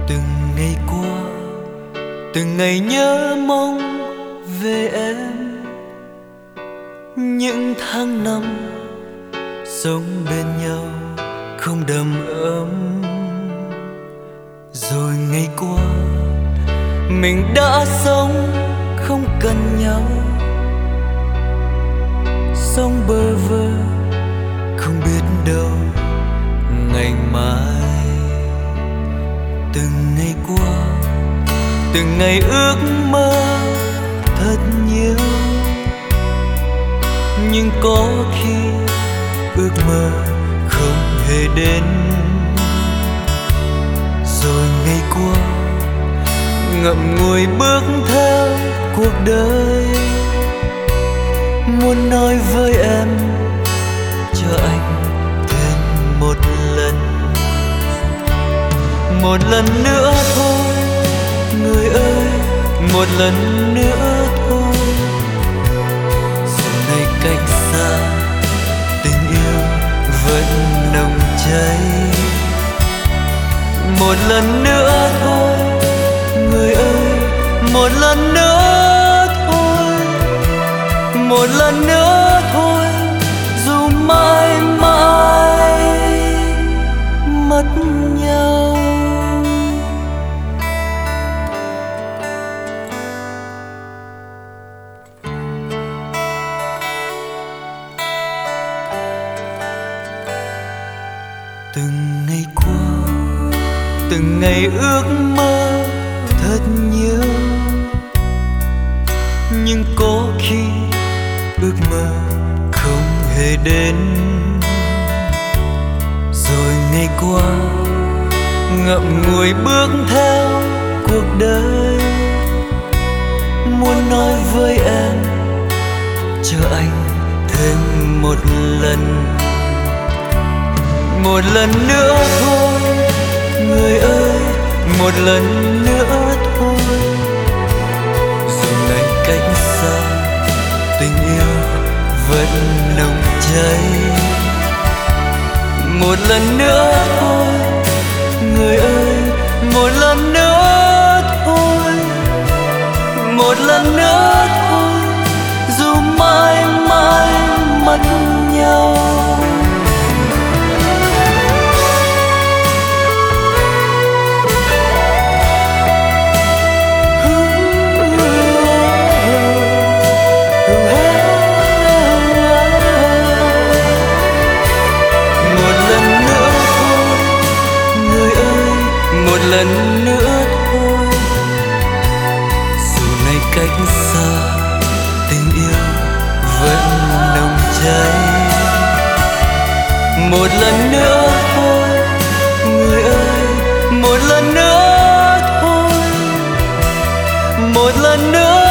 Từng ngày qua, từng ngày nhớ mong về em. Những tháng năm sống bên nhau không đầm ấm. Rồi ngày qua mình đã sống không cần nhau, sống bơ vơ không biết đâu ngày mai. Từng ngày qua, từng ngày ước mơ thật nhiều, nhưng có khi ước mơ không hề đến. Rồi ngày qua ngậm ngùi bước theo cuộc đời, muốn nói với em cho anh thêm một lần nữa thôi người ơi, một lần nữa thôi. Dù này cách xa, tình yêu vẫn nồng cháy. Một lần nữa thôi người ơi, một lần nữa thôi, một lần nữa thôi, dù mãi mãi mất nhau. Từng ngày qua, từng ngày ước mơ thật nhiều, nhưng có khi ước mơ không hề đến. Rồi ngày qua ngậm ngùi bước theo cuộc đời, muốn nói với em cho anh thêm một lần nữa thôi người ơi, một lần nữa thôi. Dù này cách xa, tình yêu vẫn nồng cháy. Một lần nữa thôi người ơi, một lần nữa thôi, một lần nữa thôi, dù mãi mãi mất nhau. Một lần nữa thôi, dù này cách xa, tình yêu vẫn nồng cháy. Một lần nữa thôi người ơi, một lần nữa thôi, một lần nữa